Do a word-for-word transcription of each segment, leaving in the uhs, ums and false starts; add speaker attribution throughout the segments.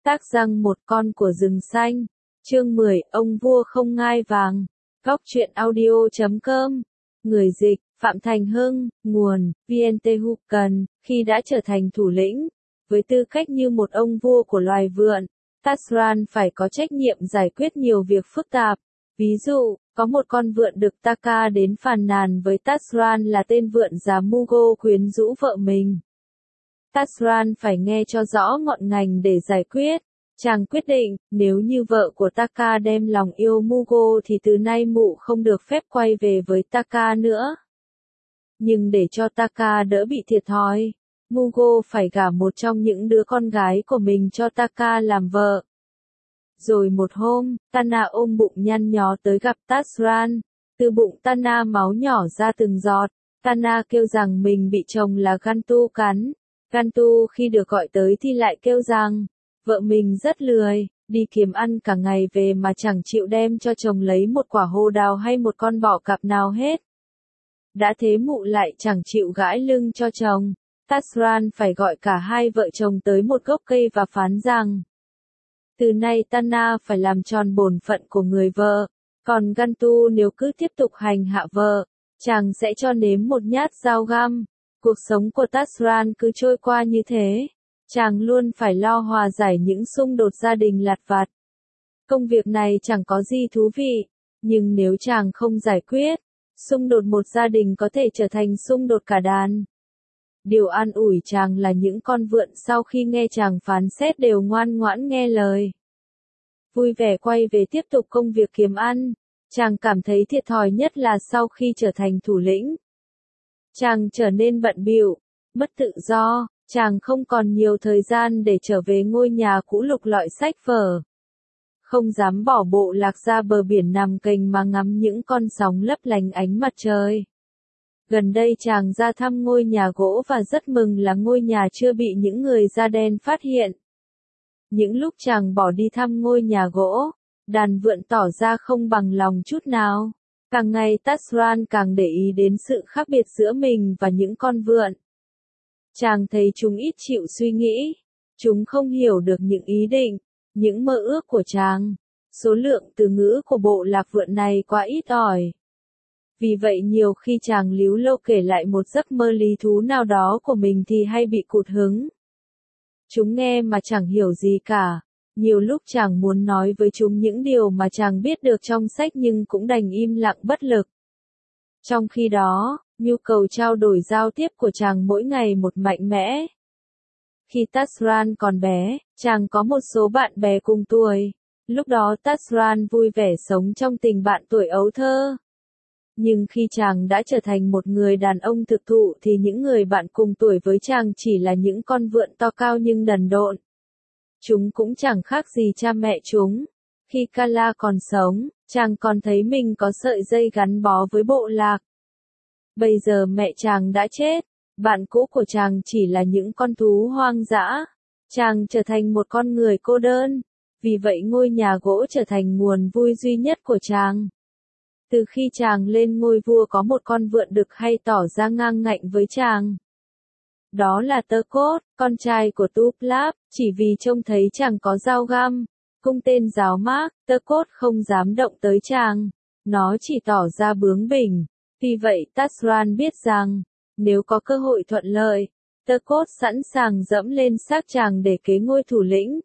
Speaker 1: Tác Răng một con của rừng xanh. Chương mười, ông vua không ngai vàng. Góc truyện audio chấm com. Người dịch, Phạm Thành Hưng, nguồn, vê en tê Hucan. Khi đã trở thành thủ lĩnh, với tư cách như một ông vua của loài vượn, Tasran phải có trách nhiệm giải quyết nhiều việc phức tạp. Ví dụ, có một con vượn được Taka đến phàn nàn với Tasran là tên vượn già Mugo quyến rũ vợ mình. Tasran phải nghe cho rõ ngọn ngành để giải quyết. Chàng quyết định, nếu như vợ của Taka đem lòng yêu Mugo thì từ nay mụ không được phép quay về với Taka nữa. Nhưng để cho Taka đỡ bị thiệt thòi, Mugo phải gả một trong những đứa con gái của mình cho Taka làm vợ. Rồi một hôm, Tana ôm bụng nhăn nhó tới gặp Tasran. Từ bụng Tana máu nhỏ ra từng giọt. Tana kêu rằng mình bị chồng là Gantu cắn. Gantu khi được gọi tới thì lại kêu rằng, vợ mình rất lười, đi kiếm ăn cả ngày về mà chẳng chịu đem cho chồng lấy một quả hồ đào hay một con bọ cạp nào hết. Đã thế mụ lại chẳng chịu gãi lưng cho chồng. Tasran phải gọi cả hai vợ chồng tới một gốc cây và phán rằng, từ nay Tana phải làm tròn bổn phận của người vợ, còn Gantu nếu cứ tiếp tục hành hạ vợ, chàng sẽ cho nếm một nhát dao găm. Cuộc sống của Tasran cứ trôi qua như thế. Chàng luôn phải lo hòa giải những xung đột gia đình lặt vặt. Công việc này chẳng có gì thú vị, nhưng nếu chàng không giải quyết, xung đột một gia đình có thể trở thành xung đột cả đàn. Điều an ủi chàng là những con vượn sau khi nghe chàng phán xét đều ngoan ngoãn nghe lời. Vui vẻ quay về tiếp tục công việc kiếm ăn. Chàng cảm thấy thiệt thòi nhất là sau khi trở thành thủ lĩnh. Chàng trở nên bận bịu, mất tự do, chàng không còn nhiều thời gian để trở về ngôi nhà cũ lục lọi sách vở. Không dám bỏ bộ lạc ra bờ biển nằm cành mà ngắm những con sóng lấp lánh ánh mặt trời. Gần đây chàng ra thăm ngôi nhà gỗ và rất mừng là ngôi nhà chưa bị những người da đen phát hiện. Những lúc chàng bỏ đi thăm ngôi nhà gỗ, đàn vượn tỏ ra không bằng lòng chút nào. Càng ngày Tasran càng để ý đến sự khác biệt giữa mình và những con vượn. Chàng thấy chúng ít chịu suy nghĩ. Chúng không hiểu được những ý định, những mơ ước của chàng. Số lượng từ ngữ của bộ lạc vượn này quá ít ỏi. Vì vậy nhiều khi chàng líu lo kể lại một giấc mơ lý thú nào đó của mình thì hay bị cụt hứng. Chúng nghe mà chẳng hiểu gì cả. Nhiều lúc chàng muốn nói với chúng những điều mà chàng biết được trong sách nhưng cũng đành im lặng bất lực. Trong khi đó, nhu cầu trao đổi giao tiếp của chàng mỗi ngày một mạnh mẽ. Khi Tasran còn bé, chàng có một số bạn bè cùng tuổi. Lúc đó Tasran vui vẻ sống trong tình bạn tuổi ấu thơ. Nhưng khi chàng đã trở thành một người đàn ông thực thụ thì những người bạn cùng tuổi với chàng chỉ là những con vượn to cao nhưng đần độn. Chúng cũng chẳng khác gì cha mẹ chúng. Khi Kala còn sống, chàng còn thấy mình có sợi dây gắn bó với bộ lạc. Bây giờ mẹ chàng đã chết, bạn cũ của chàng chỉ là những con thú hoang dã. Chàng trở thành một con người cô đơn, vì vậy ngôi nhà gỗ trở thành nguồn vui duy nhất của chàng. Từ khi chàng lên ngôi vua có một con vượn đực hay tỏ ra ngang ngạnh với chàng. Đó là Tekot, con trai của Tuplap, chỉ vì trông thấy chàng có dao găm, cung tên giáo mác, Tekot không dám động tới chàng. Nó chỉ tỏ ra bướng bỉnh. Vì vậy Tasran biết rằng, nếu có cơ hội thuận lợi, Tekot sẵn sàng dẫm lên xác chàng để kế ngôi thủ lĩnh.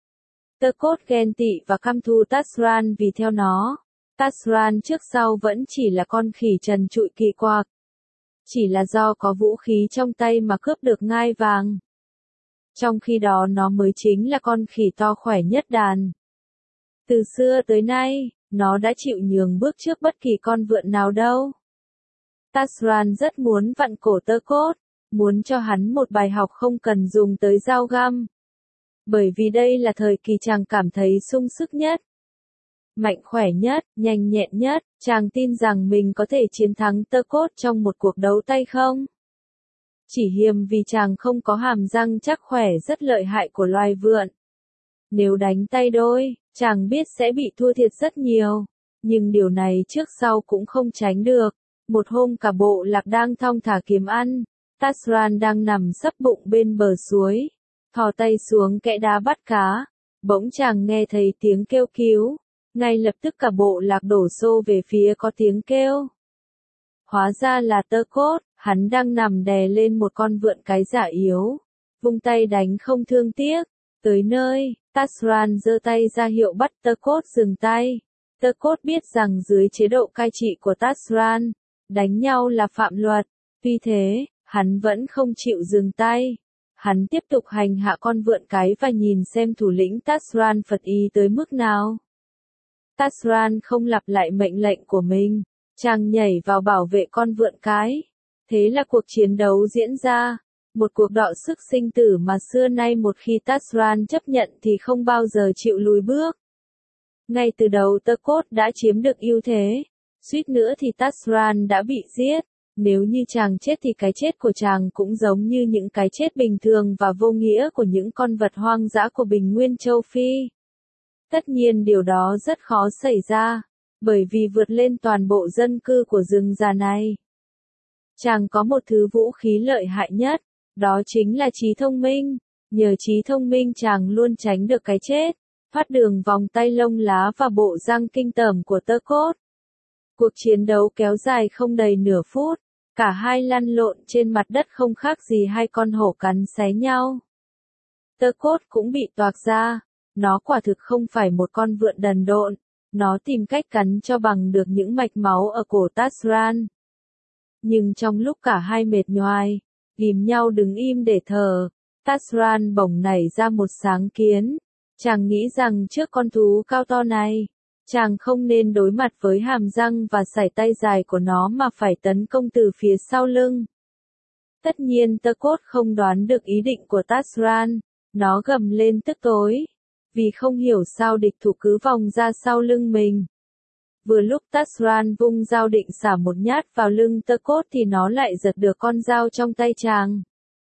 Speaker 1: Tekot ghen tị và căm thù Tasran vì theo nó, Tasran trước sau vẫn chỉ là con khỉ trần trụi kỳ quặc. Chỉ là do có vũ khí trong tay mà cướp được ngai vàng. Trong khi đó nó mới chính là con khỉ to khỏe nhất đàn. Từ xưa tới nay, nó đã chịu nhường bước trước bất kỳ con vượn nào đâu. Tasran rất muốn vặn cổ Tekot, muốn cho hắn một bài học không cần dùng tới dao găm. Bởi vì đây là thời kỳ chàng cảm thấy sung sức nhất, mạnh khỏe nhất, nhanh nhẹn nhất. Chàng tin rằng mình có thể chiến thắng Tekot trong một cuộc đấu tay không. Chỉ hiềm vì chàng không có hàm răng chắc khỏe rất lợi hại của loài vượn. Nếu đánh tay đôi, chàng biết sẽ bị thua thiệt rất nhiều. Nhưng điều này trước sau cũng không tránh được. Một hôm cả bộ lạc đang thong thả kiếm ăn. Tasran đang nằm sấp bụng bên bờ suối. Thò tay xuống kẽ đá bắt cá. Bỗng chàng nghe thấy tiếng kêu cứu, ngay lập tức cả bộ lạc đổ xô về phía có tiếng kêu. Hóa ra là Tơ Cốt, hắn đang nằm đè lên một con vượn cái giả yếu, vung tay đánh không thương tiếc. Tới nơi, Tasran giơ tay ra hiệu bắt Tơ Cốt dừng tay. Tơ Cốt biết rằng dưới chế độ cai trị của Tasran, đánh nhau là phạm luật, tuy thế, hắn vẫn không chịu dừng tay. Hắn tiếp tục hành hạ con vượn cái và nhìn xem thủ lĩnh Tasran phật ý tới mức nào. Tasran không lặp lại mệnh lệnh của mình, chàng nhảy vào bảo vệ con vượn cái. Thế là cuộc chiến đấu diễn ra, một cuộc đọ sức sinh tử mà xưa nay một khi Tasran chấp nhận thì không bao giờ chịu lùi bước. Ngay từ đầu Tơ Cốt đã chiếm được ưu thế, suýt nữa thì Tasran đã bị giết. Nếu như chàng chết thì cái chết của chàng cũng giống như những cái chết bình thường và vô nghĩa của những con vật hoang dã của Bình Nguyên châu Phi. Tất nhiên điều đó rất khó xảy ra, bởi vì vượt lên toàn bộ dân cư của rừng già này. Chàng có một thứ vũ khí lợi hại nhất, đó chính là trí thông minh. Nhờ trí thông minh chàng luôn tránh được cái chết, thoát đường vòng tay lông lá và bộ răng kinh tởm của Tơ Cốt. Cuộc chiến đấu kéo dài không đầy nửa phút, cả hai lăn lộn trên mặt đất không khác gì hai con hổ cắn xé nhau. Tơ Cốt cũng bị toạc ra, nó quả thực không phải một con vượn đần độn, nó tìm cách cắn cho bằng được những mạch máu ở cổ Tasran. Nhưng trong lúc cả hai mệt nhoài, ghìm nhau đứng im để thở, Tasran bỗng nảy ra một sáng kiến. Chàng nghĩ rằng trước con thú cao to này, chàng không nên đối mặt với hàm răng và sải tay dài của nó mà phải tấn công từ phía sau lưng. Tất nhiên Tơ Cốt không đoán được ý định của Tasran, nó gầm lên tức tối, vì không hiểu sao địch thủ cứ vòng ra sau lưng mình. Vừa lúc Tasran vung dao định xả một nhát vào lưng Tơ Cốt thì nó lại giật được con dao trong tay chàng.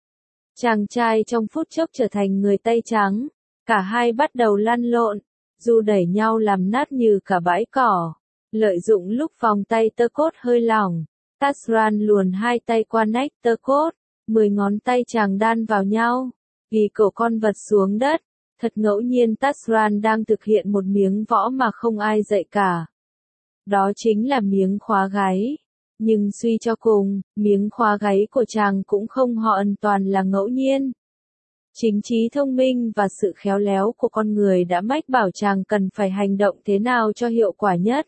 Speaker 1: Chàng trai trong phút chốc trở thành người tay trắng, cả hai bắt đầu lăn lộn, dù đẩy nhau làm nát như cả bãi cỏ. Lợi dụng lúc vòng tay Tơ Cốt hơi lỏng, Tasran luồn hai tay qua nách Tơ Cốt, mười ngón tay chàng đan vào nhau, ghi cổ con vật xuống đất. Thật ngẫu nhiên Tasran đang thực hiện một miếng võ mà không ai dạy cả. Đó chính là miếng khóa gáy. Nhưng suy cho cùng, miếng khóa gáy của chàng cũng không hoàn toàn là ngẫu nhiên. Chính trí thông minh và sự khéo léo của con người đã mách bảo chàng cần phải hành động thế nào cho hiệu quả nhất.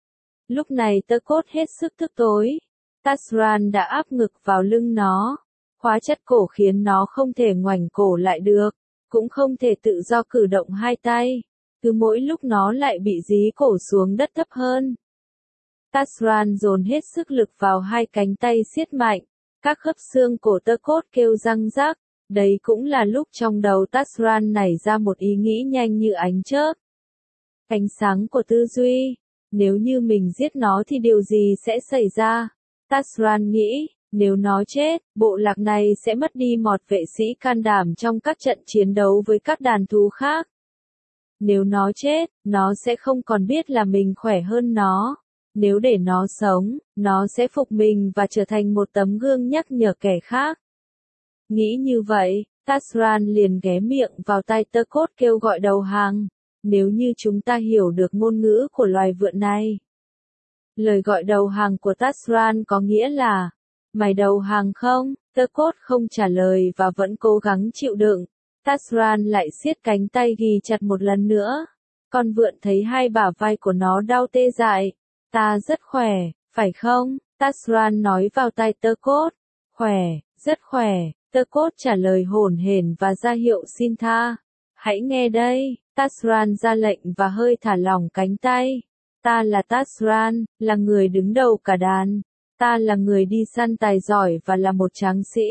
Speaker 1: Lúc này Tơ Cốt hết sức tức tối. Tasran đã áp ngực vào lưng nó, khóa chặt cổ khiến nó không thể ngoảnh cổ lại được, cũng không thể tự do cử động hai tay. Cứ mỗi lúc nó lại bị dí cổ xuống đất thấp hơn. Tasran dồn hết sức lực vào hai cánh tay siết mạnh, các khớp xương cổ Tơ Cốt kêu răng rắc. Đấy cũng là lúc trong đầu Tasran nảy ra một ý nghĩ nhanh như ánh chớp. Ánh sáng của tư duy, nếu như mình giết nó thì điều gì sẽ xảy ra? Tasran nghĩ, nếu nó chết, bộ lạc này sẽ mất đi một vệ sĩ can đảm trong các trận chiến đấu với các đàn thú khác. Nếu nó chết, nó sẽ không còn biết là mình khỏe hơn nó. Nếu để nó sống, nó sẽ phục mình và trở thành một tấm gương nhắc nhở kẻ khác. Nghĩ như vậy, Tasran liền ghé miệng vào tai Tơ Cốt kêu gọi đầu hàng. Nếu như chúng ta hiểu được ngôn ngữ của loài vượn này. Lời gọi đầu hàng của Tasran có nghĩa là, mày đầu hàng không? Tơ Cốt không trả lời và vẫn cố gắng chịu đựng. Tasran lại siết cánh tay ghi chặt một lần nữa. Con vượn thấy hai bả vai của nó đau tê dại. Ta rất khỏe, phải không? Tasran nói vào tai Tơ Cốt. Khỏe, rất khỏe. Tơ Cốt trả lời hổn hển và ra hiệu xin tha. Hãy nghe đây, Tasran ra lệnh và hơi thả lỏng cánh tay. Ta là Tasran, là người đứng đầu cả đàn. Ta là người đi săn tài giỏi và là một tráng sĩ.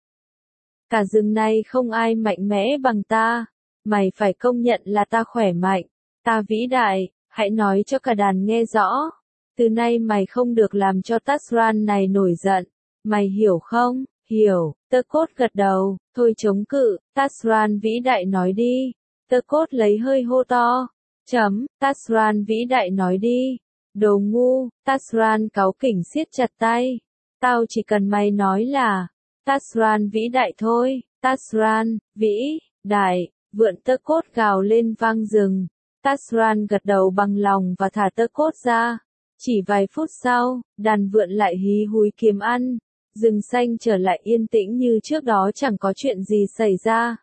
Speaker 1: Cả rừng này không ai mạnh mẽ bằng ta. Mày phải công nhận là ta khỏe mạnh. Ta vĩ đại, hãy nói cho cả đàn nghe rõ. Từ nay mày không được làm cho Tasran này nổi giận. Mày hiểu không? Hiểu. Tơ Cốt gật đầu, thôi chống cự. Tasran vĩ đại nói đi. Tơ Cốt lấy hơi hô to. Chấm, Tasran vĩ đại nói đi. Đồ ngu. Tasran cáu kỉnh siết chặt tay. Tao chỉ cần mày nói là Tasran vĩ đại thôi. Tasran, vĩ, đại, Vượn tơ cốt gào lên vang rừng. Tasran gật đầu bằng lòng và thả tơ cốt ra. Chỉ vài phút sau, đàn vượn lại hí húi kiếm ăn. Rừng xanh trở lại yên tĩnh như trước đó, chẳng có chuyện gì xảy ra.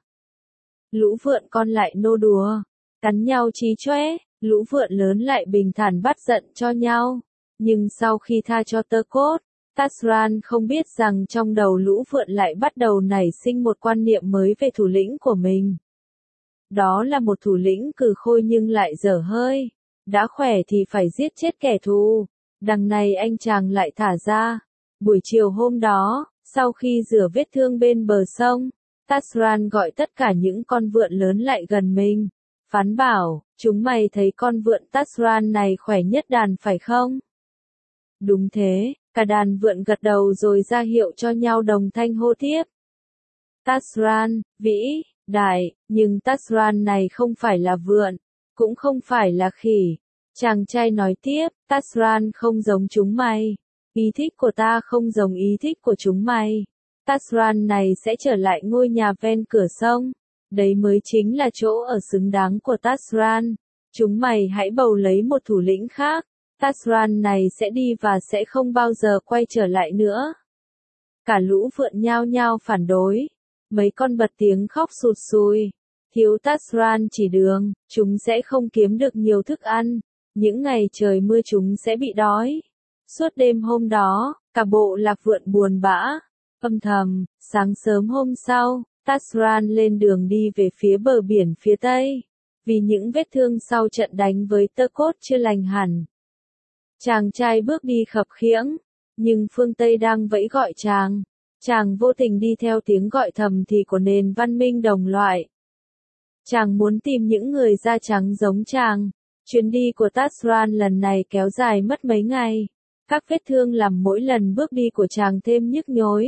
Speaker 1: Lũ vượn con lại nô đùa, cắn nhau chí chóe, lũ vượn lớn lại bình thản bắt giận cho nhau. Nhưng sau khi tha cho tơ cốt, Tasran không biết rằng trong đầu lũ vượn lại bắt đầu nảy sinh một quan niệm mới về thủ lĩnh của mình. Đó là một thủ lĩnh cừ khôi nhưng lại dở hơi. Đã khỏe thì phải giết chết kẻ thù. Đằng này anh chàng lại thả ra. Buổi chiều hôm đó, sau khi rửa vết thương bên bờ sông, Tasran gọi tất cả những con vượn lớn lại gần mình. Phán bảo, chúng mày thấy con vượn Tasran này khỏe nhất đàn phải không? Đúng thế, cả đàn vượn gật đầu rồi ra hiệu cho nhau đồng thanh hô tiếp. Tasran, vĩ, đại, nhưng Tasran này không phải là vượn, cũng không phải là khỉ. Chàng trai nói tiếp, Tasran không giống chúng mày. Ý thích của ta không giống ý thích của chúng mày. Tasran này sẽ trở lại ngôi nhà ven cửa sông. Đấy mới chính là chỗ ở xứng đáng của Tasran. Chúng mày hãy bầu lấy một thủ lĩnh khác. Tasran này sẽ đi và sẽ không bao giờ quay trở lại nữa. Cả lũ vượn nhao nhao phản đối. Mấy con bật tiếng khóc sụt sùi. Thiếu Tasran chỉ đường, chúng sẽ không kiếm được nhiều thức ăn. Những ngày trời mưa chúng sẽ bị đói. Suốt đêm hôm đó, cả bộ lạc vượn buồn bã, âm thầm. Sáng sớm hôm sau, Tasran lên đường đi về phía bờ biển phía tây. Vì những vết thương sau trận đánh với tơ cốt chưa lành hẳn. Chàng trai bước đi khập khiễng, nhưng phương Tây đang vẫy gọi chàng. Chàng vô tình đi theo tiếng gọi thầm thì của nền văn minh đồng loại. Chàng muốn tìm những người da trắng giống chàng. Chuyến đi của Tasran lần này kéo dài mất mấy ngày. Các vết thương làm mỗi lần bước đi của chàng thêm nhức nhối.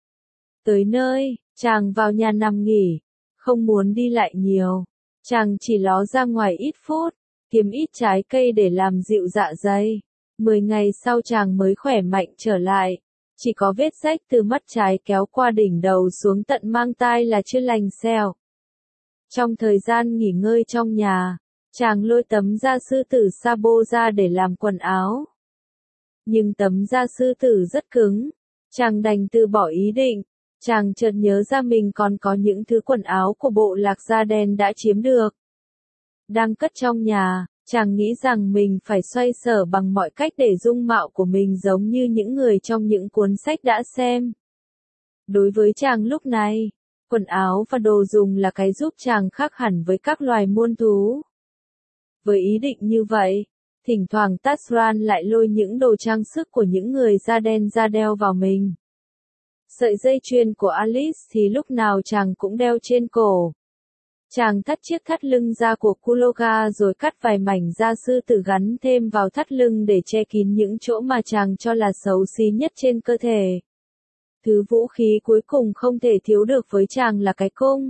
Speaker 1: Tới nơi, chàng vào nhà nằm nghỉ. Không muốn đi lại nhiều. Chàng chỉ ló ra ngoài ít phút, kiếm ít trái cây để làm dịu dạ dày. Mười ngày sau chàng mới khỏe mạnh trở lại. Chỉ có vết rách từ mắt trái kéo qua đỉnh đầu xuống tận mang tai là chưa lành xẹo. Trong thời gian nghỉ ngơi trong nhà, chàng lôi tấm da sư tử Sabo ra để làm quần áo. Nhưng tấm da sư tử rất cứng. Chàng đành từ bỏ ý định. Chàng chợt nhớ ra mình còn có những thứ quần áo của bộ lạc da đen đã chiếm được. Đang cất trong nhà, chàng nghĩ rằng mình phải xoay sở bằng mọi cách để dung mạo của mình giống như những người trong những cuốn sách đã xem. Đối với chàng lúc này, quần áo và đồ dùng là cái giúp chàng khác hẳn với các loài muôn thú. Với ý định như vậy, thỉnh thoảng Tasran lại lôi những đồ trang sức của những người da đen ra đeo vào mình. Sợi dây chuyền của Alice thì lúc nào chàng cũng đeo trên cổ. Chàng thắt chiếc thắt lưng da của Kuloga rồi cắt vài mảnh da sư tử gắn thêm vào thắt lưng để che kín những chỗ mà chàng cho là xấu xí nhất trên cơ thể. Thứ vũ khí cuối cùng không thể thiếu được với chàng là cái cung.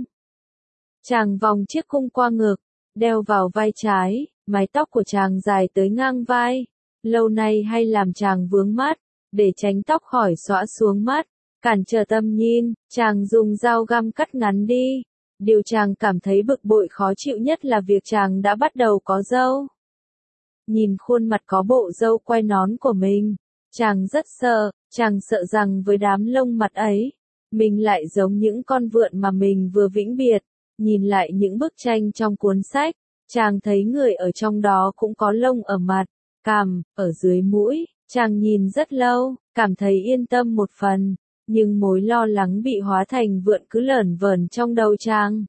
Speaker 1: Chàng vòng chiếc cung qua ngực, đeo vào vai trái, mái tóc của chàng dài tới ngang vai. Lâu nay hay làm chàng vướng mắt, để tránh tóc khỏi xõa xuống mắt, cản trở tầm nhìn, chàng dùng dao găm cắt ngắn đi. Điều chàng cảm thấy bực bội khó chịu nhất là việc chàng đã bắt đầu có râu. Nhìn khuôn mặt có bộ râu quai nón của mình, chàng rất sợ, chàng sợ rằng với đám lông mặt ấy, mình lại giống những con vượn mà mình vừa vĩnh biệt. Nhìn lại những bức tranh trong cuốn sách, chàng thấy người ở trong đó cũng có lông ở mặt, cằm, ở dưới mũi. Chàng nhìn rất lâu, cảm thấy yên tâm một phần. Nhưng mối lo lắng bị hóa thành vượn cứ lởn vởn trong đầu chàng.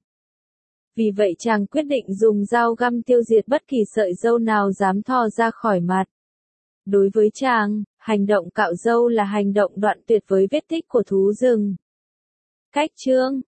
Speaker 1: Vì vậy chàng quyết định dùng dao găm tiêu diệt bất kỳ sợi râu nào dám thò ra khỏi mặt. Đối với chàng, hành động cạo râu là hành động đoạn tuyệt với vết tích của thú rừng. Cách chương